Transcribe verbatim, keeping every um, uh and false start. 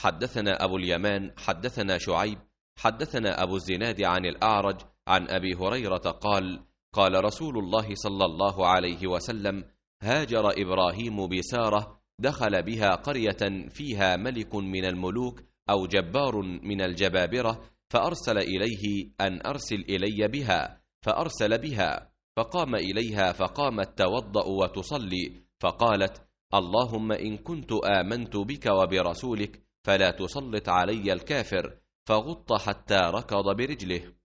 حدثنا أبو اليمان حدثنا شعيب حدثنا أبو الزناد عن الأعرج عن أبي هريرة قال قال رسول الله صلى الله عليه وسلم: هاجر إبراهيم بسارة دخل بها قرية فيها ملك من الملوك أو جبار من الجبابرة، فأرسل إليه أن أرسل إلي بها، فأرسل بها، فقام إليها فقامت توضأ وتصلي، فقالت: اللهم إن كنت آمنت بك وبرسولك فلا تسلط علي الكافر، فغط حتى ركض برجله.